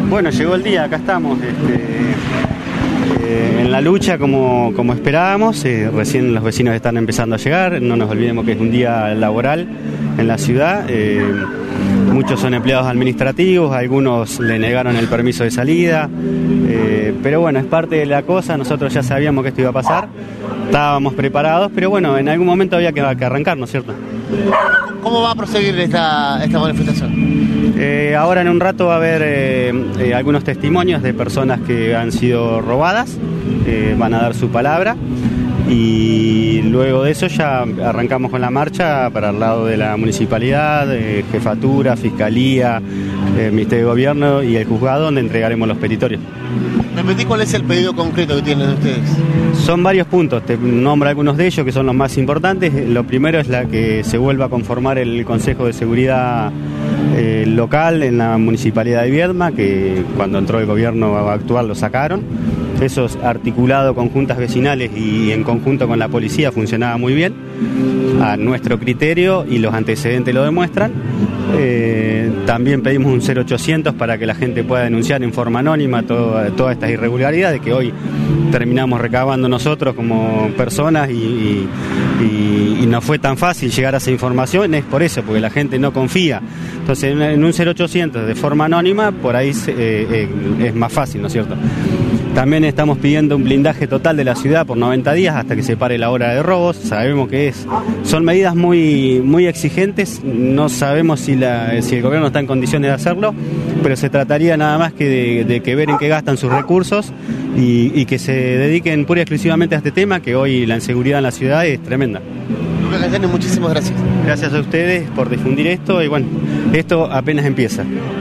Bueno, llegó el día, acá estamos en la lucha como esperábamos. Recién los vecinos están empezando a llegar, no nos olvidemos que es un día laboral en la ciudad. Muchos son empleados administrativos, algunos le negaron el permiso de salida, pero bueno, es parte de la cosa. Nosotros ya sabíamos que esto iba a pasar, estábamos preparados, pero bueno, en algún momento había que arrancar, ¿no es cierto? ¿Cómo va a proseguir esta manifestación? Ahora en un rato va a haber algunos testimonios de personas que han sido robadas, van a dar su palabra y luego de eso ya arrancamos con la marcha para el lado de la municipalidad, jefatura, fiscalía, Ministerio de Gobierno y el juzgado, donde entregaremos los petitorios. Repetí cuál es el pedido concreto que tienen ustedes. Son varios puntos, te nombro algunos de ellos que son los más importantes. Lo primero es la que se vuelva a conformar el Consejo de Seguridad local en la Municipalidad de Viedma, que cuando entró el gobierno actual lo sacaron. Eso articulado con juntas vecinales y en conjunto con la policía funcionaba muy bien, a nuestro criterio, y los antecedentes lo demuestran. También pedimos un 0800 para que la gente pueda denunciar en forma anónima todas estas irregularidades que hoy terminamos recabando nosotros como personas y no fue tan fácil llegar a esa información. Es por eso, porque la gente no confía. Entonces en un 0800 de forma anónima por ahí es más fácil, ¿no es cierto? También estamos pidiendo un blindaje total de la ciudad por 90 días hasta que se pare la hora de robos. Sabemos que son medidas muy exigentes, no sabemos si el gobierno está en condiciones de hacerlo, pero se trataría nada más que de ver en qué gastan sus recursos y que se dediquen pura y exclusivamente a este tema, que hoy la inseguridad en la ciudad es tremenda. Lucas Galliani, muchísimas gracias. Gracias a ustedes por difundir esto y bueno, esto apenas empieza.